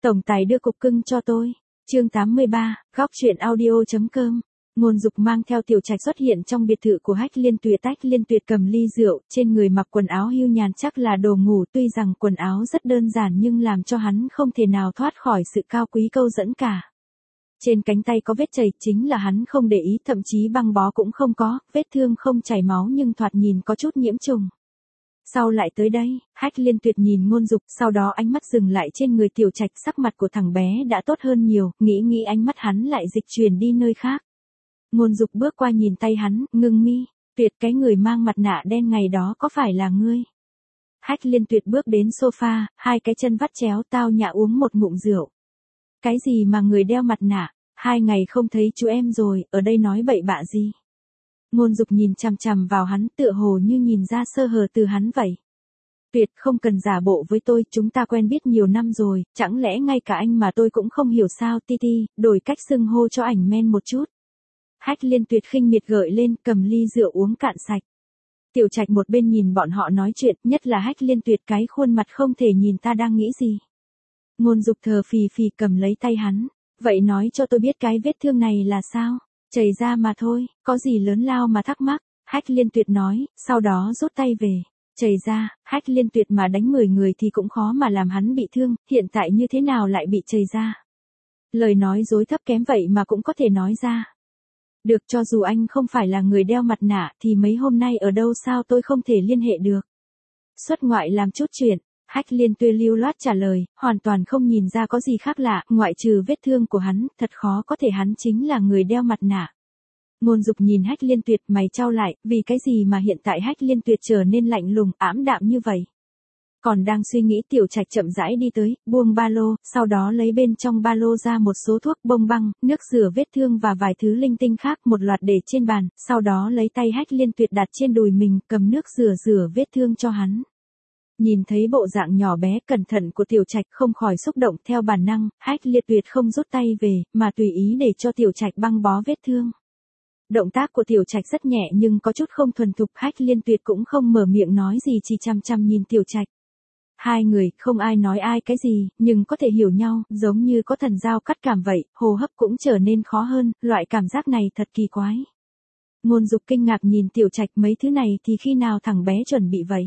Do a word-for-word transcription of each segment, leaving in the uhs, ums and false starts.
Tổng tài đưa cục cưng cho tôi. Chương tám mươi ba, góc truyện audio.com. Ngôn Dục mang theo Tiểu Trạch xuất hiện trong biệt thự của Hách Liên Tuyệt. Hách Liên Tuyệt cầm ly rượu, trên người mặc quần áo hưu nhàn chắc là đồ ngủ, tuy rằng quần áo rất đơn giản nhưng làm cho hắn không thể nào thoát khỏi sự cao quý câu dẫn cả. Trên cánh tay có vết chảy, chính là hắn không để ý, thậm chí băng bó cũng không có, vết thương không chảy máu nhưng thoạt nhìn có chút nhiễm trùng. Sao lại tới đây? Hách Liên Tuyệt nhìn Ngôn Dục, sau đó ánh mắt dừng lại trên người Tiểu Trạch, sắc mặt của thằng bé đã tốt hơn nhiều, nghĩ nghĩ ánh mắt hắn lại dịch chuyển đi nơi khác. Ngôn Dục bước qua nhìn tay hắn, ngưng mi, Tuyệt, cái người mang mặt nạ đen ngày đó có phải là ngươi? Hách Liên Tuyệt bước đến sofa, hai cái chân vắt chéo, tao nhã uống một ngụm rượu. Cái gì mà người đeo mặt nạ? Hai ngày không thấy chú em rồi, ở đây nói bậy bạ gì? Ngôn Dục nhìn chằm chằm vào hắn, tựa hồ như nhìn ra sơ hở từ hắn vậy. Tuyệt, không cần giả bộ với tôi, chúng ta quen biết nhiều năm rồi, chẳng lẽ ngay cả anh mà tôi cũng không hiểu sao? Ti Ti, đổi cách xưng hô cho ảnh men một chút. Hách Liên Tuyệt khinh miệt gợi lên, cầm ly rượu uống cạn sạch. Tiểu Trạch một bên nhìn bọn họ nói chuyện, nhất là Hách Liên Tuyệt, cái khuôn mặt không thể nhìn ta đang nghĩ gì. Ngôn Dục thờ phì phì cầm lấy tay hắn, vậy nói cho tôi biết cái vết thương này là sao? Chảy ra mà thôi, có gì lớn lao mà thắc mắc, Hách Liên Tuyệt nói, sau đó rút tay về. Chảy ra, Hách Liên Tuyệt mà đánh mười người thì cũng khó mà làm hắn bị thương, hiện tại như thế nào lại bị chảy ra? Lời nói dối thấp kém vậy mà cũng có thể nói ra. Được, cho dù anh không phải là người đeo mặt nạ thì mấy hôm nay ở đâu sao tôi không thể liên hệ được? Xuất ngoại làm chút chuyện. Hách Liên Tuyệt lưu loát trả lời, hoàn toàn không nhìn ra có gì khác lạ, ngoại trừ vết thương của hắn, thật khó có thể hắn chính là người đeo mặt nạ. Ngôn Dục nhìn Hách Liên Tuyệt, mày chau lại, vì cái gì mà hiện tại Hách Liên Tuyệt trở nên lạnh lùng, ảm đạm như vậy? Còn đang suy nghĩ, Tiểu Trạch chậm rãi đi tới, buông ba lô, sau đó lấy bên trong ba lô ra một số thuốc, bông băng, nước rửa vết thương và vài thứ linh tinh khác, một loạt để trên bàn, sau đó lấy tay Hách Liên Tuyệt đặt trên đùi mình, cầm nước rửa rửa vết thương cho hắn. Nhìn thấy bộ dạng nhỏ bé cẩn thận của Tiểu Trạch, không khỏi xúc động, theo bản năng, Hách Liên Tuyệt không rút tay về, mà tùy ý để cho Tiểu Trạch băng bó vết thương. Động tác của Tiểu Trạch rất nhẹ nhưng có chút không thuần thục, Hách Liên Tuyệt cũng không mở miệng nói gì, chỉ chăm chăm nhìn Tiểu Trạch. Hai người, không ai nói ai cái gì, nhưng có thể hiểu nhau, giống như có thần giao cắt cảm vậy, hô hấp cũng trở nên khó hơn, loại cảm giác này thật kỳ quái. Ngôn Dục kinh ngạc nhìn Tiểu Trạch, mấy thứ này thì khi nào thằng bé chuẩn bị vậy?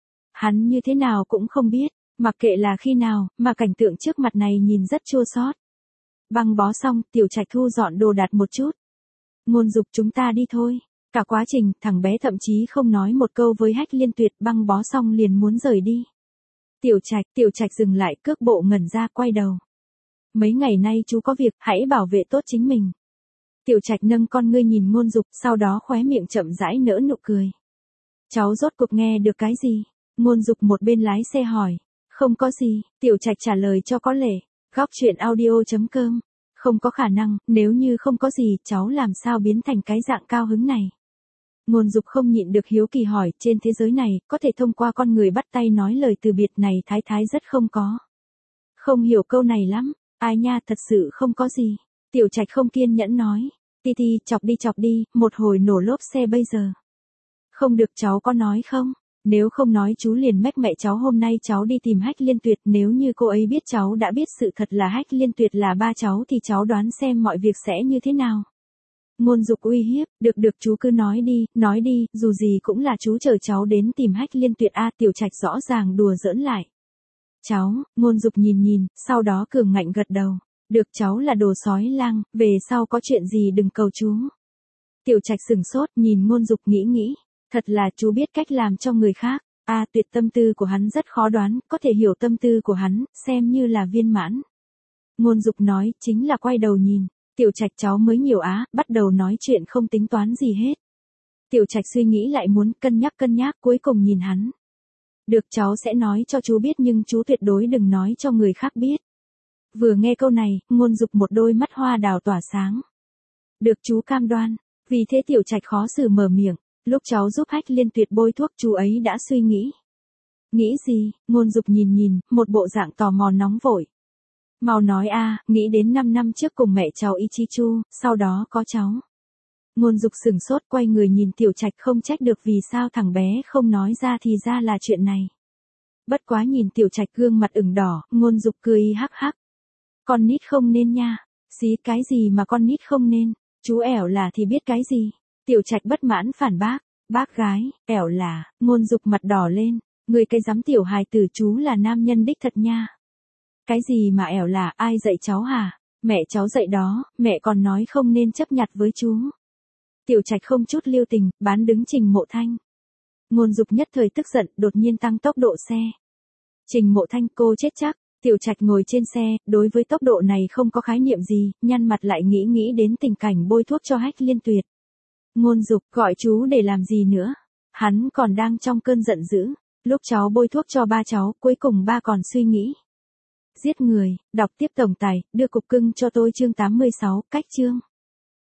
Hắn như thế nào cũng không biết, mặc kệ là khi nào, mà cảnh tượng trước mặt này nhìn rất chua xót. Băng bó xong, Tiểu Trạch thu dọn đồ đạc một chút. Ngôn Dục, chúng ta đi thôi. Cả quá trình, thằng bé thậm chí không nói một câu với Hách Liên Tuyệt, băng bó xong liền muốn rời đi. Tiểu Trạch, Tiểu Trạch dừng lại, cước bộ ngẩn ra, quay đầu. Mấy ngày nay chú có việc, hãy bảo vệ tốt chính mình. Tiểu Trạch nâng con ngươi nhìn Ngôn Dục, sau đó khóe miệng chậm rãi nở nụ cười. Cháu rốt cuộc nghe được cái gì? Ngôn Dục một bên lái xe hỏi. Không có gì, Tiểu Trạch trả lời cho có lệ. Góc truyện audio.com. Không có khả năng, nếu như không có gì, cháu làm sao biến thành cái dạng cao hứng này? Ngôn Dục không nhịn được hiếu kỳ hỏi, trên thế giới này, có thể thông qua con người bắt tay nói lời từ biệt này, thái thái rất không có. Không hiểu câu này lắm, ai nha, thật sự không có gì. Tiểu Trạch không kiên nhẫn nói. Ti Ti, chọc đi chọc đi, một hồi nổ lốp xe bây giờ. Không được, cháu có nói không? Nếu không nói chú liền mách mẹ cháu, hôm nay cháu đi tìm Hách Liên Tuyệt, nếu như cô ấy biết cháu đã biết sự thật là Hách Liên Tuyệt là ba cháu thì cháu đoán xem mọi việc sẽ như thế nào. Ngôn Dục uy hiếp, được được chú cứ nói đi, nói đi, dù gì cũng là chú chờ cháu đến tìm Hách Liên Tuyệt a. Tiểu Trạch rõ ràng đùa giỡn lại. Cháu, Ngôn Dục nhìn nhìn, sau đó cường ngạnh gật đầu. Được, cháu là đồ sói lang, về sau có chuyện gì đừng cầu chú. Tiểu Trạch sừng sốt, nhìn Ngôn Dục nghĩ nghĩ. Thật là chú biết cách làm cho người khác. A à, Tuyệt, tâm tư của hắn rất khó đoán, có thể hiểu tâm tư của hắn, xem như là viên mãn. Ngôn Dục nói, chính là quay đầu nhìn. Tiểu Trạch, cháu mới nhiều á, bắt đầu nói chuyện không tính toán gì hết. Tiểu Trạch suy nghĩ lại, muốn cân nhắc cân nhắc, cuối cùng nhìn hắn. Được, cháu sẽ nói cho chú biết nhưng chú tuyệt đối đừng nói cho người khác biết. Vừa nghe câu này, Ngôn Dục một đôi mắt hoa đào tỏa sáng. Được, chú cam đoan. Vì thế Tiểu Trạch khó xử mở miệng. Lúc cháu giúp Hách Liên Tuyệt bôi thuốc, chú ấy đã suy nghĩ. Nghĩ gì? Ngôn Dục nhìn nhìn, một bộ dạng tò mò nóng vội. Mau nói a, nghĩ đến năm năm trước cùng mẹ cháu Ichichu, sau đó có cháu. Ngôn Dục sửng sốt, quay người nhìn Tiểu Trạch, không trách được vì sao thằng bé không nói ra thì ra là chuyện này. Bất quá nhìn Tiểu Trạch gương mặt ửng đỏ, Ngôn Dục cười hắc hắc. Con nít không nên nha. Xí cái gì mà con nít không nên, chú ẻo là thì biết cái gì. Tiểu Trạch bất mãn phản bác, bác gái, ẻo là, Ngôn Dục mặt đỏ lên, người cái dám tiểu hài tử chú là nam nhân đích thật nha. Cái gì mà ẻo là, ai dạy cháu hả? Mẹ cháu dạy đó, mẹ còn nói không nên chấp nhặt với chú. Tiểu Trạch không chút lưu tình, bán đứng Trình Mộ Thanh. Ngôn Dục nhất thời tức giận, đột nhiên tăng tốc độ xe. Trình Mộ Thanh, cô chết chắc. Tiểu Trạch ngồi trên xe, đối với tốc độ này không có khái niệm gì, nhăn mặt lại nghĩ nghĩ đến tình cảnh bôi thuốc cho Hách Liên Tuyệt. Ngôn Dục, gọi chú để làm gì nữa? Hắn còn đang trong cơn giận dữ. Lúc cháu bôi thuốc cho ba cháu, cuối cùng ba còn suy nghĩ giết người. Đọc tiếp tổng tài, đưa cục cưng cho tôi chương tám mươi sáu, cách chương.